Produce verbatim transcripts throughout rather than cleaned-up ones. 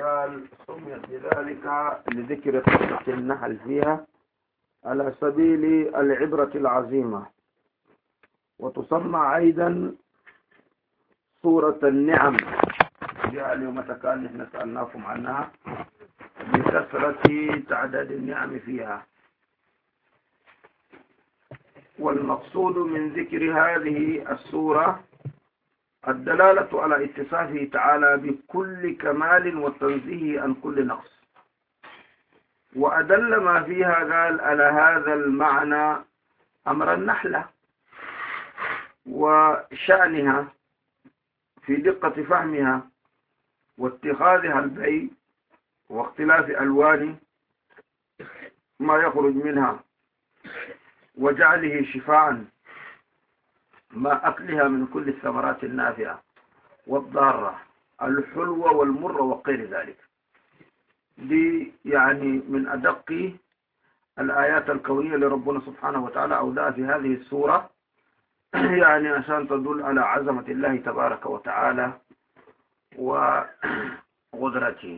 قال سميت بذلك لذكر قصة النحل فيها على سبيل العبرة العظيمة، وتسمى أيضا سورة النعم. جاء اليوم كان نحن سألناكم عنها بكثرة تعداد النعم فيها. والمقصود من ذكر هذه السورة الدلالة على اتصافه تعالى بكل كمال والتنزيه عن كل نقص، وأدل ما فيها قال على هذا المعنى أمر النحلة وشأنها في دقة فهمها واتخاذها البعيد واختلاف ألوان ما يخرج منها وجعله شفاعا ما أكلها من كل الثمرات النافعة والضارة الحلوة والمرة وغير ذلك. دي يعني من أدق الآيات الكونية لربنا سبحانه وتعالى أوداها في هذه السورة، يعني عشان تدل على عظمة الله تبارك وتعالى وقدرته.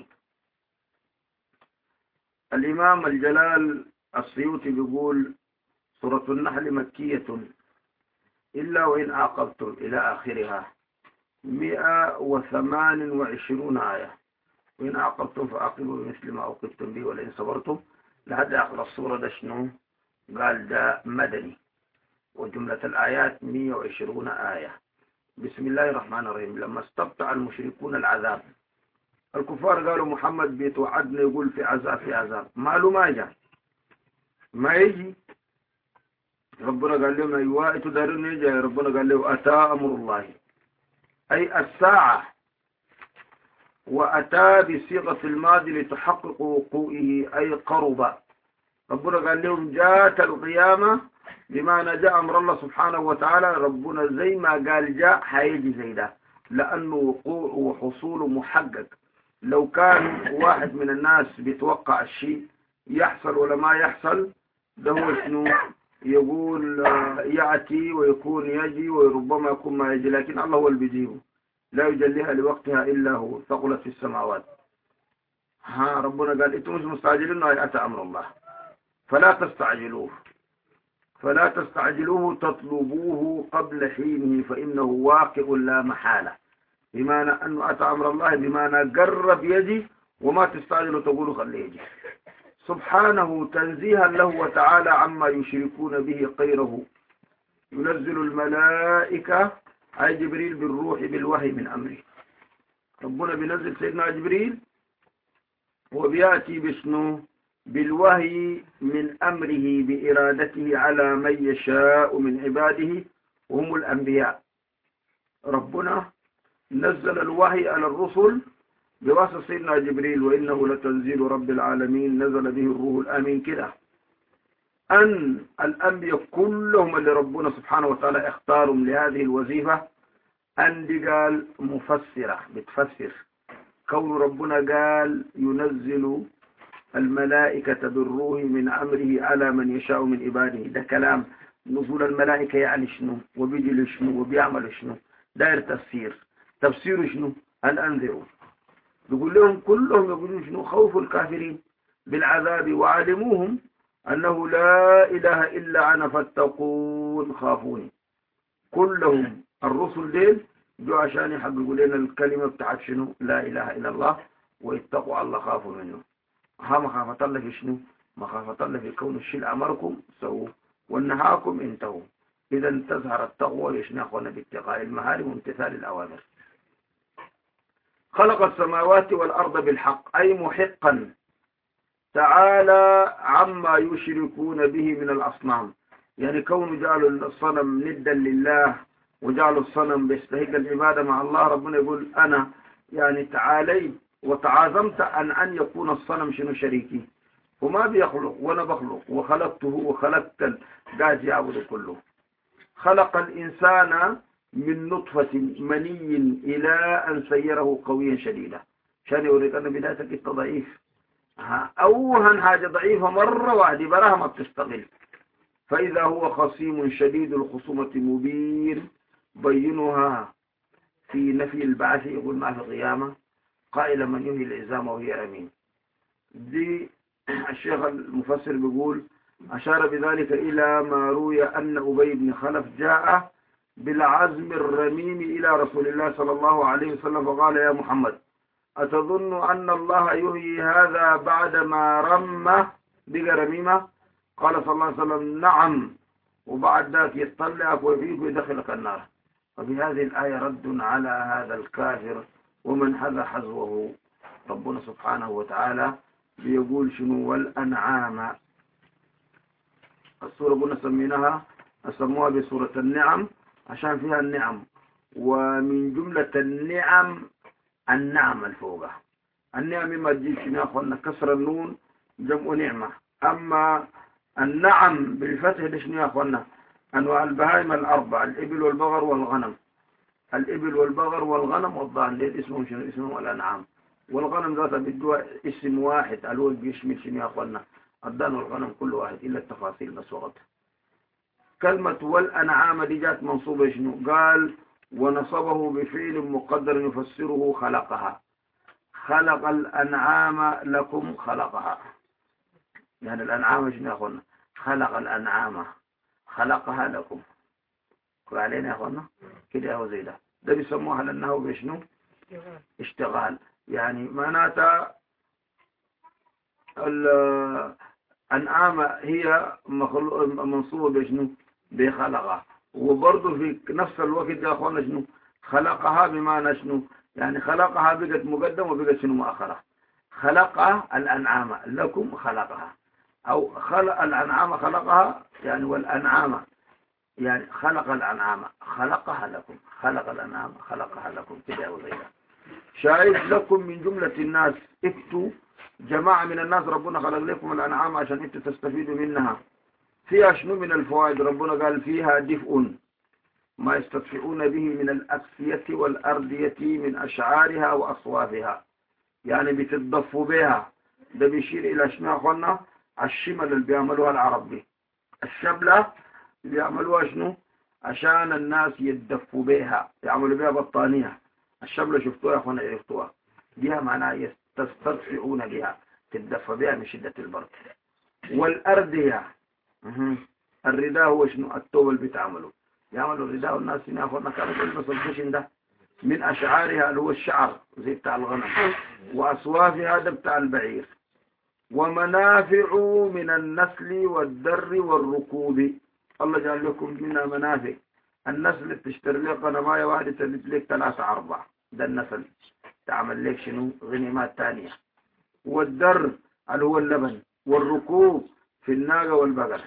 الإمام الجلال السيوطي بيقول سورة النحل مكية إلا وإن عاقبتم إلى آخرها مئة وثمان وعشرون آية، وإن عاقبتم فعاقبوا بمثل ما عوقبتم به ولئن صبرتم لحد آخر السورة. ده شنو؟ قال ده مدني، وجملة الآيات مئة وعشرون آية. بسم الله الرحمن الرحيم. لما استبطأ المشركون العذاب، الكفار قالوا محمد بيتوعدنا يقول في عذاب في عذاب، ماله ما جاء ما يجي. ربنا قال لهم أيوة تدارون يجي، ربنا قال له أتى أمر الله أي الساعة، وأتى بصيغة الماضي لتحقق وقوعه أي قرب. ربنا قال لهم جاءت القيامة بمعنى جاء أمر الله سبحانه وتعالى. ربنا زي ما قال جاء حيجي زي ده، لأنه وقوع وحصول محقق. لو كان واحد من الناس بيتوقع الشيء يحصل ولا ما يحصل، ده هو شنو يقول يأتي ويكون يجي وربما يكون ما يجي، لكن الله هو اللي بيجيبه، لا يجليها لوقتها إلا هو، ثقلت في السماوات. ها ربنا قال انتم مش مستعجلين أن أتى أمر الله فلا تستعجلوه فلا تستعجلوه تطلبوه قبل حينه فإنه واقع لا محالة. بمعنى أنه أتى أمر الله بمعنى قرب يجي، وما تستعجلوا تقولوا خليه يجي سبحانه تنزيها له وتعالى عما يشركون به غيره. ينزل الملائكة أي جبريل بالروح بالوحي من أمره. ربنا بينزل سيدنا جبريل وبيأتي بشنو بالوحي من أمره بإرادته على من يشاء من عباده وهم الأنبياء. ربنا نزل الوحي على الرسل بواسطة سيدنا جبريل، وإنه لتنزيل رب العالمين نزل به الروح الآمين. كده أن الأنبياء كلهم اللي ربنا سبحانه وتعالى اختارهم لهذه الوظيفة أن دي قال مفسرة بتفسر كون ربنا قال ينزل الملائكة بالروح من أمره على من يشاء من عباده. ده كلام نزول الملائكة يعني شنو وبيجي لشنو وبيعمل شنو، داير تفسير. تفسير شنو؟ أن أنذروا. يقول لهم كلهم يقولون شنو خوف الكافرين بالعذاب وعلموهم أنه لا إله إلا أنا فاتقون خافوني. كلهم الرسل ديل جو عشان يحققوا لنا الكلمة بتاعت شنو لا إله إلا الله واتقوا الله خافوا منه. ها مخافة الله في شنو؟ مخافة الله في كون الشيء أمركم سووا والنهاكم انتهوا. إذا تظهر التقوى يشنخون باتقاء المحارم وامتثال الأوامر. خلق السماوات والأرض بالحق أي محقا تعالى عما يشركون به من الأصنام. يعني كون جعلوا الصنم ندا لله وجعلوا الصنم بيستحق العبادة مع الله. ربنا يقول أنا يعني تعالي وتعاظمت أن أن يكون الصنم شنو شريكي، وما بيخلق وأنا بخلق وخلقته وخلقت قاعد يعبد كله. خلق الإنسان من نطفة مني إلى أن سيره قويا شديدا، عشان يوريك أن بدايتك أنت ضعيف. أوهن حاجة ضعيفة مرة واحدة براها ما بتستغل، فإذا هو خصيم شديد الخصومة مبين بينها في نفي البعث. يقول ما في قيامة قائل من يهي العظام وهي رميم. دي الشيخ المفسر بيقول أشار بذلك إلى ما روي أن أبي بن خلف جاء بالعزم الرميم إلى رسول الله صلى الله عليه وسلم فقال يا محمد أتظن أن الله يهي هذا بعدما رمى بقى رميمة؟ قال صلى الله عليه وسلم نعم، وبعد ذلك يطلعك ويفيك ويدخلك النار. وفي هذه الآية رد على هذا الكافر ومن هذا حزوه. ربنا سبحانه وتعالى بيقول شنو والأنعام. السورة قلنا سميناها أسموها بسورة النعم عشان فيها النعم، ومن جملة النعم النعم الفوقة. النعم ما تجيب شنو يا أخوانا كسر النون جمع نعمة. أما النعم بالفتح ده شنو يا أخوانا أنواع البهائم الأربع الإبل والبغر والغنم. الإبل والبغر والغنم والضان دي اسمهم شنو اسمهم الأنعام. والغنم ذاتها بدوا اسم واحد الأول بيشمل شنو يا أخوانا الضان والغنم كل واحد إلا التفاصيل بس وقتها. كلمة والأنعام دي جات منصوبة شنو قال ونصبه بفعل مقدر يفسره خلقها. خلق الأنعام لكم خلقها، يعني الأنعام شنو يا أخوانا خلق الأنعام خلقها لكم. قل علينا يا أخوانا كده هو زي ده ده بيسموها لأنه بشنو اشتغال، يعني معناتها الأنعام هي منصوبة بشنو بخلقها. وبرضه في نفس الوقت يا أخوانا شنو خلقها بمعنى شنو يعني خلقها بقت مقدم وبقت شنو مؤخرة. خلقها الأنعام لكم خلقها، أو خلق الأنعام خلقها يعني والأنعام يعني خلق الأنعام خلقها لكم خلق الأنعام خلقها لكم كده وغيرها. شاهد لكم من جملة الناس اكتوا جماعة من الناس ربنا خلق لكم الأنعام عشان انتوا تستفيدوا منها. فيها شنو من الفوائد؟ ربنا قال فيها دفء ما يستدفئون به من الأكسية والأردية من أشعارها وأصوافها، يعني بتتضفوا بها. ده بيشير إلى شنو يا أخوانا الشمل اللي بيعملوها العرب دي الشبلة بيعملوها شنو عشان الناس يتدفوا بها يعملوا بها بطانية. الشبلة شفتوها يا أخوانا عرفتوها بها معناها يستدفئون بها تتدفى بها من شدة البرد. والأردية الرداء هو شنو التوب اللي بتعمله يعملوا الرداء والناس هنا أخوانا كانوا يلبسوا الخشن ده من أشعارها اللي هو الشعر زي بتاع الغنم، وأصوافها ده بتاع البعير. ومنافع من النسل والدر والركوب. الله جعل لكم منها منافع. النسل بتشتري لك قنماية واحدة تلت لك ثلاثة أربعة ده النسل تعمل لك شنو غنيمات تانية. والدر اللي هو اللبن. والركوب في الناقة والبقر.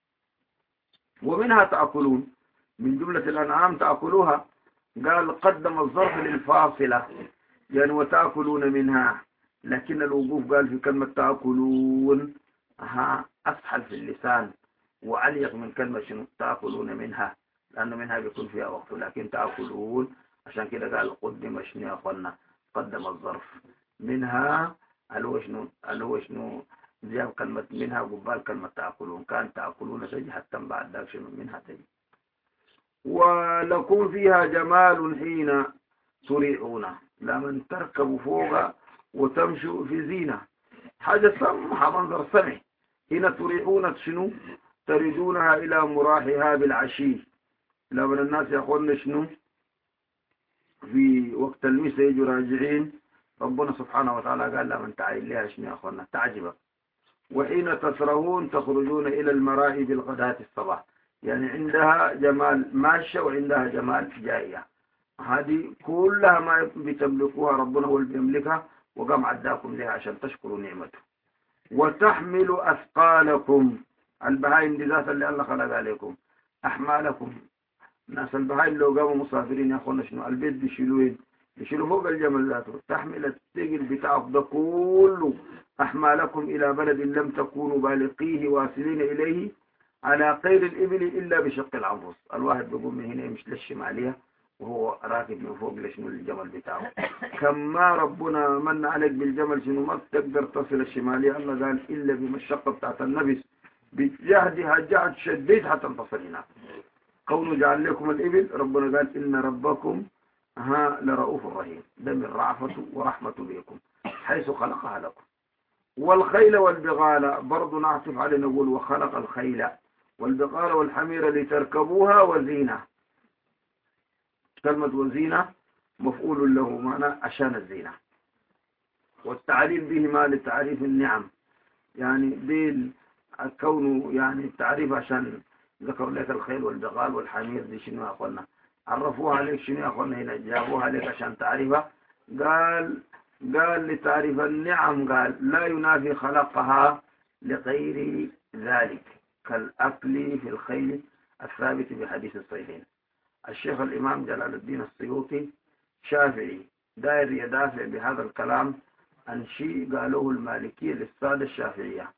ومنها تأكلون من جملة الأنعام تأكلوها. قال قدم الظرف للفاصلة يعني وتأكلون منها، لكن الوقوف قال في كلمة تأكلون ها أسهل في اللسان وأليق من كلمة شنو تأكلون منها لأنه منها بيكون فيها وقت، لكن تأكلون عشان كده قال قدم شنو يا أخوانا قدم الظرف. منها اللي شنو اللي شنو زي كلمة منها قبال كلمة تأكلون كان تأكلون تجي حتى بعد ذاك شنو منها تجي. ولكم فيها جمال حين تريحون لمن تركبوا فوق وتمشوا في زينة حاجة سمحة منظر سمح. حين تريحون شنو تريدونها إلى مراحها بالعشي. لمن الناس يقولون شنو في وقت المساء يجوا راجعين ربنا سبحانه وتعالى قال لمن تعيل لها شنو يا أخوانا تعجبك. وحين تسرهون تخرجون إلى المراحي بالغداة الصباح يعني عندها جمال ماشية وعندها جمال جاية. هذه كلها ما بتملكوها ربنا هو اللي بيملكها وقام عداكم لها عشان تشكروا نعمته. وتحمل أثقالكم البهائم دي ذات اللي الله خلق عليكم أحمالكم. ناس البهائم لو قاموا مسافرين يا أخوانا شنو البيت بيشيلوين يشيلوا فوق الجمل ذاته. تحمل الثقل بتاعك ده كله أحمالكم إلى بلد لم تكونوا بالقيه واصلين إليه على قير الإبل إلا بشق العنفس. الواحد بيقوم من هنا يمشي للشمالية وهو راكب من فوق لشنو الجمل بتاعه. كما ربنا من عليك بالجمل شنو ما تقدر تصل الشمالية. الله قال إلا بمشقة بتاعت النفس بجهدها جهد شديد حتى تصل هناك. كونه جعل لكم الإبل ربنا قال إن ربكم ها لرؤوف رحيم، ده من رعفته ورحمته بكم حيث خلقها لكم. والخيل والبغال برضو نعطف عليه نقول وخلق الخيل والبغال والحمير لتركبوها وزينة. كلمة وزينة مفعول له معنى عشان الزينة، والتعريف بهما لتعريف النعم، يعني ديل كونه يعني التعريف عشان ذكر لك الخيل والبغال والحمير دي شنو يا اخوانا، عرفوها عليك شنو يا اخوانا، هنا جابوها عليك عشان تعرفها. قال قال لتعريف النعم، قال لا ينافي خلقها لغير ذلك كالأكل في الخيل الثابت بحديث الصحيحين. الشيخ الإمام جلال الدين السيوطي شافعي داير يدافع بهذا الكلام عن شيء قالوه المالكية للسادة الشافعية.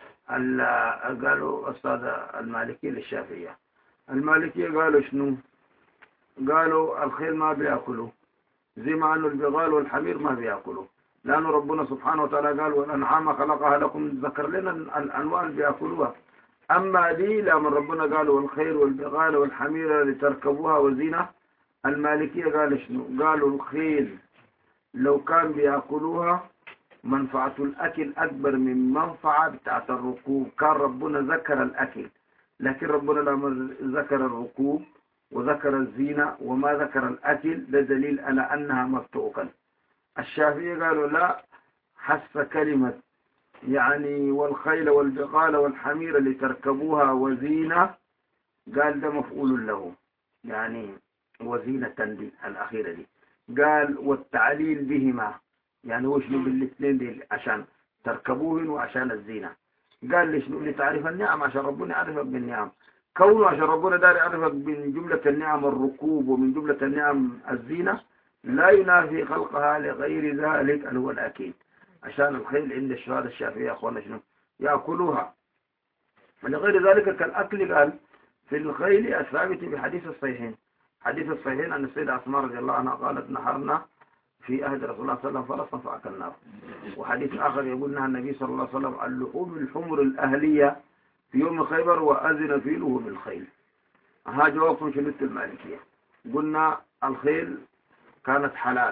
قالوا السادة المالكية للشافعية، المالكية قالوا شنو؟ قالوا الخيل ما بيأكلوا زي ما أنه البغال والحمير ما بيأكلوا، لأن ربنا سبحانه وتعالى قال والأنعام خلقها لكم، ذكر لنا الأنواع اللي بيأكلوها. أما دي لما ربنا قال والخيل والبغال والحمير لتركبوها وزينة، المالكية قال شنو؟ قالوا الخيل لو كان بيأكلوها منفعة الأكل أكبر من منفعة بتاعة الركوب، كان ربنا ذكر الأكل، لكن ربنا لما ذكر الركوب وذكر الزينة وما ذكر الأكل ده دليل على أنها ما بتؤكل. الشافعية قالوا لا، حس كلمة يعني والخيل والبغال والحمير لتركبوها وزينة، قال ده مفعول له، يعني وزينة دي الأخيرة دي. قال والتعليل بهما، يعني وشنو بالاثنين دي عشان تركبوهن وعشان الزينة. قال ليش لتعرف النعم، عشان ربنا يعرفك بالنعم، كونه عشان ربنا دار يعرفك من جملة النعم الركوب ومن جملة النعم الزينة، لا ينافي خلقها لغير ذلك اللي هو الأكيد. عشان الخيل عند الشهادة الشافعية أخوانا شنو يأكلوها، ولغير ذلك كالأكل. قال في الخيل الثابت بحديث الصحيحين، حديث الصحيحين أن السيدة أسماء رضي الله عنها قالت نحرنا في أهد رسول الله صلى الله عليه وسلم فرسا فأكلناه. وحديث آخر يقول لها النبي صلى الله عليه وسلم اللحوم الحمر الأهلية في يوم خيبر وأذن في لهم الخيل. ها جوابكم شنو المالكية؟ قلنا الخيل كانت حلال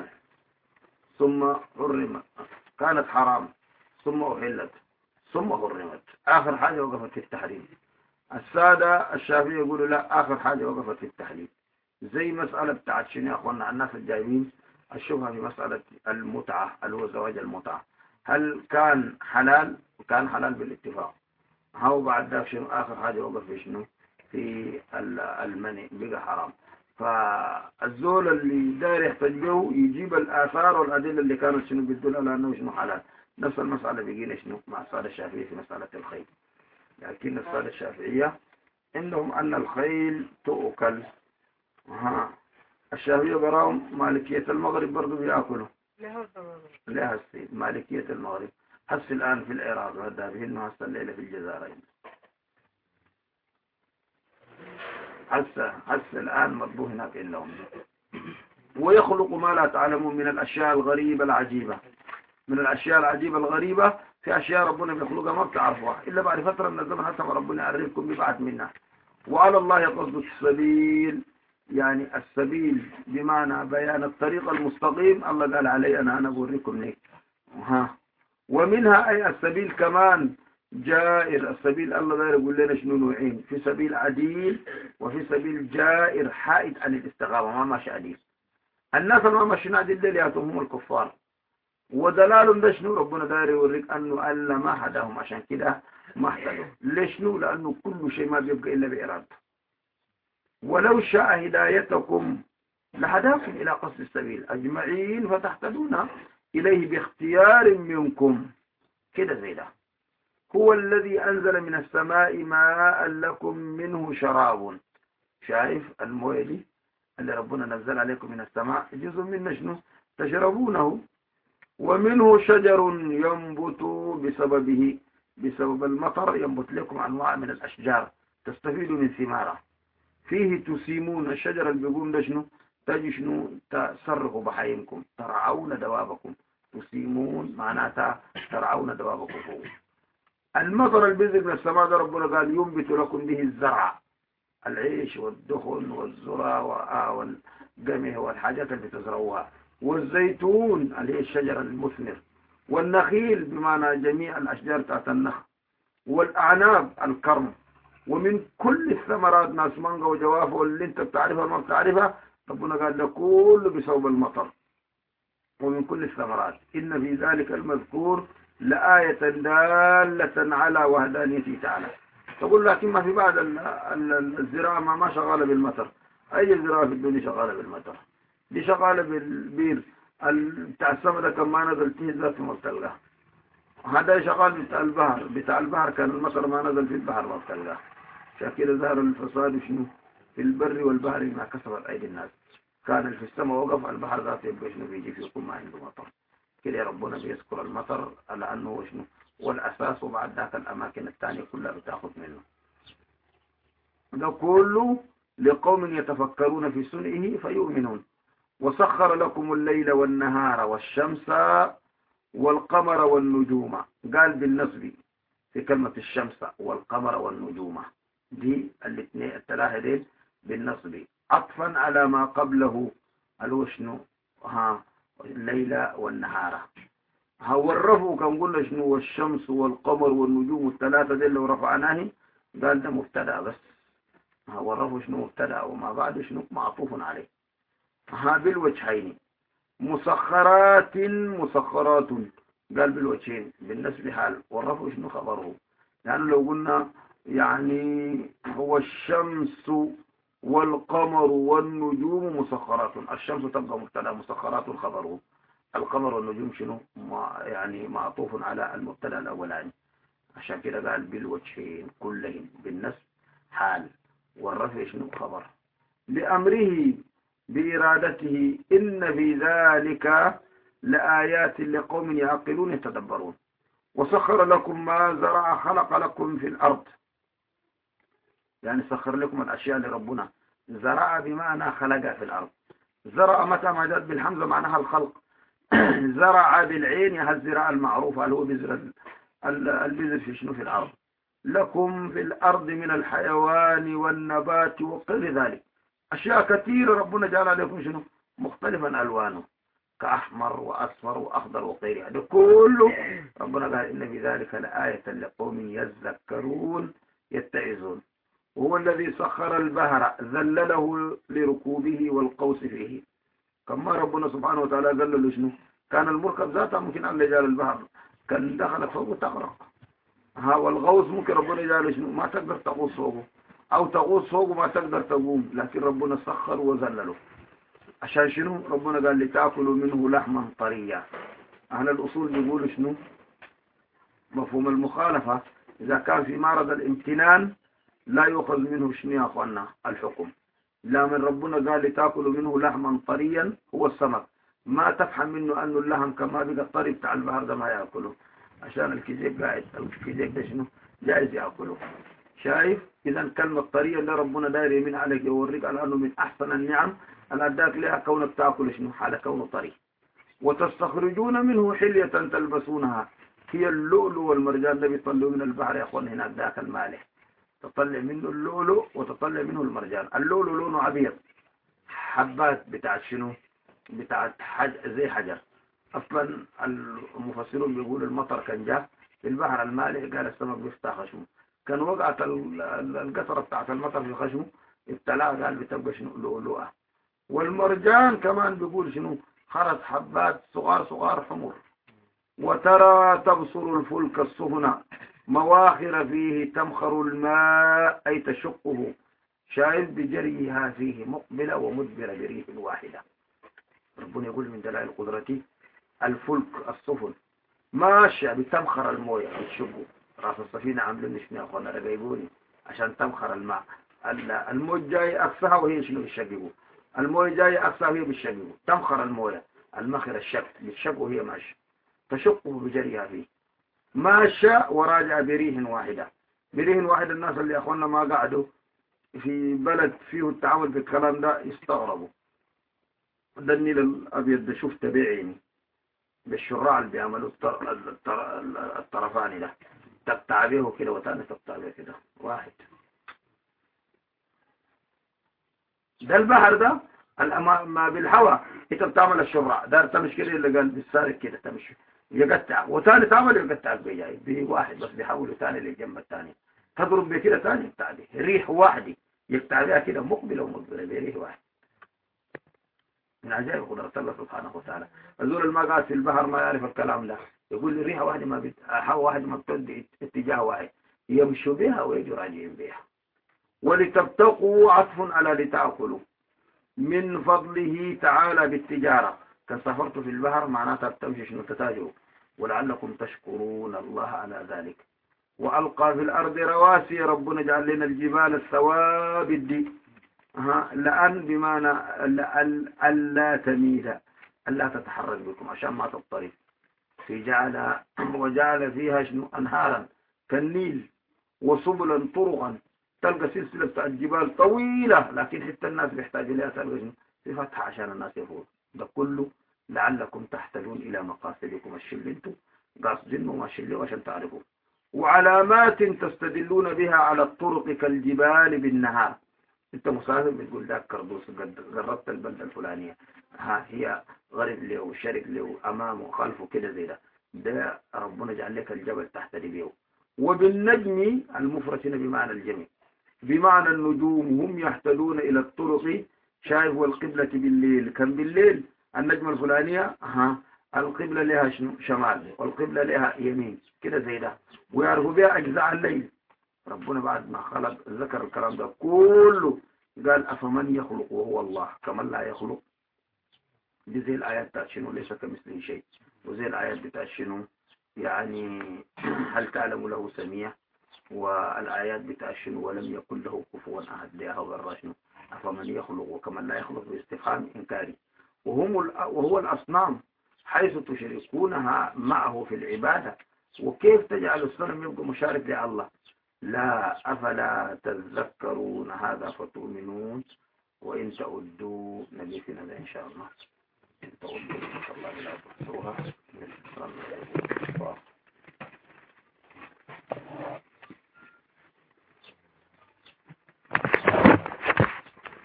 ثم حرمت، كانت حرام ثم أحلت ثم حرمت، آخر حاجة وقفت في التحريم. السادة الشافعي يقولوا لا، آخر حاجة وقفت في التحريم. زي مسألة بتاعت شنو يا أخوانا الناس الجايبين الشبهة في مسألة المتعة اللي هو زواج المتعة، هل كان حلال؟ كان حلال بالاتفاق، هاو بعد ذاك شنو آخر حاجة وقف في شنو في المني بقى حرام. فالزول اللي داير يحتاج به يجيب الآثار والأدلة اللي كانت شنو بتدل على أنه شنو حلال. نفس المسألة بيجينا شنو مع السادة الشافعية في مسألة الخيل، لكن السادة الشافعية عندهم أن الخيل تؤكل. ها الشافعية براهم مالكية المغرب برضو بيأكلوا لا هسي مالكية المغرب هسي الآن في العراق وهذا بهن هسه الليلة في الجزائر هسه هسه الآن مطبوع هناك عندهم. ويخلق ما لا تعلمون من الأشياء الغريبة العجيبة، من الأشياء العجيبة الغريبة في أشياء ربنا بيخلقها ما بتعرفوها إلا بعد فترة من الزمن حتى ربنا يعرفكم ببعث منها. وعلى الله قصد السبيل، يعني السبيل بمعنى بيان الطريق المستقيم، الله قال علي أنا أنا بوريكم ليك. ها ومنها أي السبيل كمان جائر. السبيل الله داير يقول لنا شنو نوعين، في سبيل عديل وفي سبيل جائر حائد عن الاستقامة ما ماشي عديل. الناس اللي ما ماشيين عديل دلياتهم هم الكفار، ودلال ده شنو ربنا داير يوريك أنه ألا ما هداهم عشان كده ما اهتدوا. ليش شنو؟ لأنه كل شيء ما بيبقى إلا بإرادته. ولو شاء هدايتكم لهداكم إلى قصد السبيل أجمعين فتهتدون إليه باختيار منكم كده زي ده. هو الذي أنزل من السماء ماء لكم منه شراب. شايف المويه دي اللي ربنا نزل عليكم من السماء جزء منه شنو تشربونه. ومنه شجر ينبت بسببه، بسبب المطر ينبت لكم أنواع من الأشجار تستفيدوا من ثماره. فيه تسيمون، الشجر اللي بيقوم ده شنو تجي شنو تسرقوا بحيمكم ترعون دوابكم. تسيمون معناتها ترعون دوابكم فوق. المطر اللي بينزل من السماء ده ربنا قال ينبت لكم به الزرع، العيش والدخن والذرة قمه والحاجات اللي تزرعوها، والزيتون اللي هي الشجر المثمر، والنخيل بمعنى جميع الأشجار تحت النخل، والأعناب الكرم، ومن كل الثمرات ناس مانجا وجوافة واللي انت بتعرفها ما بتعرفها، ربنا قال ده كله بسبب المطر. ومن كل الثمرات إن في ذلك المذكور لآية دالة على وحدانيته تعالى. تقول لكن ما في بعض الزراعة ما ما شغالة بالمطر. أي زراعة في الدنيا شغالة بالمطر؟ دي شغالة بالبير بتاع السماء ده كان ما نزل فيه ذات في مرتلقة. هذا شغال بتاع البحر، بتاع البحر كان المطر ما نزل في البحر ما بتلقاه. عشان كده ظهر الفساد شنو في البر والبحر ما كسبت أيدي الناس. كان في السماء وقف البحر ذات يبقى شنو بيجي فيكم ما عنده مطر. كده ربنا بيذكر المطر على أنه شنو والأساس، وبعد ذاك الأماكن الثانية كلها بتاخذ منه. ده كله لقوم يتفكرون في صنعه فيؤمنون. وسخر لكم الليل والنهار والشمس والقمر والنجوم. قال بالنصب في كلمة الشمس والقمر والنجوم، دي الاثنين الثلاثة دي بالنصب عطفا على ما قبله الوشنو ها الليل والنهار. ها والرفع كان قلنا شنو والشمس والقمر والنجوم الثلاثة دي لو رفعناه قال ده مبتدا بس. ها والرفع شنو مبتدا وما بعد شنو معطوف عليه. ها بالوجهين مسخرات مسخرات قال بالوجهين بالنسبة حال، والرفع شنو خبره؟ لأنه يعني لو قلنا يعني هو الشمس والقمر والنجوم مسخرات، الشمس تبقى مبتدا مسخرات خبره، القمر والنجوم شنو يعني معطوف على المبتدا الأولاني. عشان كده قال بالوجهين كلهم بالنسب حال، والرفع شنو خبر بأمره بإرادته. إن في ذلك لآيات لقوم يعقلون يتدبرون. وسخر لكم ما زرع خلق لكم في الأرض، يعني سخر لكم الأشياء اللي ربنا زرع بمعنى خلقها في الأرض. زرع متى ما جاءت بالحمزة معناها الخلق. زرع بالعين يا الزراعة المعروفة اللي هو بذر البذر في شنو في الأرض. لكم في الأرض من الحيوان والنبات وغير ذلك أشياء كثيرة ربنا جعل عليكم شنو مختلفا ألوانه كأحمر وأصفر وأخضر وغيره. هذا كله ربنا قال إن في ذلك لآية لقوم يذكرون يتعظون. وهو الذي سخر البحر ذلله لركوبه والقوس فيه. كما ربنا سبحانه وتعالى قال له شنو كان المركب ذاته ممكن أن يجعل البحر كان دخلت فوقه تغرق. ها والغوص ممكن ربنا يجعل شنو ما تقدر تغوص فوقه أو تغوص فوقه ما تقدر تقوم، لكن ربنا سخر وذلله. عشان شنو ربنا قال لتأكلوا منه لحما طريا. أهل الأصول بيقولوا شنو مفهوم المخالفة إذا كان في معرض الامتنان لا يؤخذ منه شنو يا أخوانا الحكم. لا من ربنا قال لتأكلوا منه لحما طريا هو السمك، ما تفهم منه أنه اللحم كما بقى الطري بتاع البحر ده ما يأكله، عشان الكذب قاعد الكذب ده شنو جائز يأكله. شايف إذا كلمة طرية اللي ربنا داير يمين عليك يوريك على أنه من أحسن النعم أن أداك لها كونك تأكل شنو حال كونه طري. وتستخرجون منه حلية تلبسونها، هي اللؤلؤ والمرجان اللي بيطلعوا من البحر يا أخوان هناك ذاك المالح، تطلع منه اللؤلؤ وتطلع منه المرجان. اللؤلؤ لونه أبيض حبات بتاعت شنو بتاعت حج زي حجر. أصلا المفسرون بيقولوا المطر كان جاء في البحر المالح قال السمك بيفتح خشمه، كان وقعت القطرة بتاعت المطر في خشمه ابتلاه قال بتبقى شنو لؤلؤة. والمرجان كمان بيقول شنو خرج حبات صغار صغار حمر. وترى تبصر الفلك السفن مواخر فيه تمخر الماء أي تشقه، شايف بجريها فيه مقبلة ومدبرة بريح واحدة. ربنا يقول من دلائل قدرتي الفلك السفن ماشية بتمخر المويه بتشقه. راس السفينة عاملين شنو يا اخوانا رقيبوني عشان تمخر الماء. الموج جاي أقصاها وهي شنو بتشققه، المويه جاي أقصاها وهي بتشققه، تمخر المويه المخر الشق بتشقه وهي ماشية تشقه بجريها فيه ماشى وراجع بريح واحدة. بريح واحدة الناس اللي أخوانا ما قعدوا في بلد فيه التعامل بالكلام ده يستغربوا. ده النيل الأبيض ده شفت بعيني بالشراع اللي بيعملوا الطر... الطر... الطرفاني ده تقطع به كده وتاني تقطع به كده واحد. ده البحر ده الأمام ما بالهواء انت بتعمل الشرع دار تمشي كده اللي قال بالسارق كده تمشي يقطع وثاني تعمل يقطع بجاي بواحد بس بيحولوا ثاني للجنب الثاني تضرب بكده ثاني بتاع دي ريح واحده يقطع بها كده مقبله ومقبله بريح واحد من عجائب قدرة الله سبحانه وتعالى. الزول الماء قاعد في البحر ما يعرف الكلام ده يقول لي ريحه واحده ما بت... هوا واحد ما بتودي اتجاه واحد يمشوا بها ويجوا راجعين بها. ولتبتقوا عطف على لتأكلوا من فضله تعالى بالتجارة كان سافرت في البحر معناتها بتمشي شنو تتاجروا ولعلكم تشكرون الله على ذلك. وألقى في الأرض رواسي ربنا جعل لنا الجبال الثوابت دي ها لأن بمعنى ألا تميل ألا تتحرك بكم عشان ما تضطرب. في جعل وجعل فيها شنو أنهارا كالنيل وسبلا طرقا تلقى سلسلة بتاع الجبال طويلة لكن حتى الناس بيحتاجوا لها تلقى شنو في فتحة عشان الناس يفوت. ده كله لعلكم تحتلون إلى مقاصدكم الشل انتم قاصدين وما شلوا عشان تعرفوا. وعلامات تستدلون بها على الطرق كالجبال بالنهار. انت مسافر بتقول ذاك كردوس قربت البلدة الفلانية ها هي غرب له وشرق له أمامه وخلفه كده زي ده ده ربنا جعل لك الجبل تحت رجله. وبالنجم المفرسين بمعنى الجمع بمعنى النجوم هم يحتلون إلى الطرق. شايف والقبلة بالليل كان بالليل النجمة الفلانية ها القبلة لها شنو شمال والقبلة لها يمين كده زي ده ويعرفوا بها أجزاء الليل. ربنا بعد ما خلق ذكر الكلام ده كله قال أفمن يخلق وهو الله كمن لا يخلق. دي زي الآيات بتاعت شنو ليس كمثله شيء وزي الآيات بتاعت شنو يعني هل تعلم له سميع والآيات بتاعت شنو ولم يكن له كفوا أحد لها وغير شنو أفمن يخلق وكمن لا يخلق باستفهام إنكاري. وهم وهو الأصنام حيث تشركونها معه في العبادة. وكيف تجعل الصنم يبقى مشارك لله لا أفلا تذكرون هذا فتؤمنون. وإن تعدوا نبي في نبي إن شاء الله إن تعدوا إن شاء الله لا تحصوها.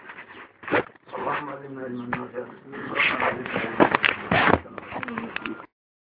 اللهم علمنا علما نافعا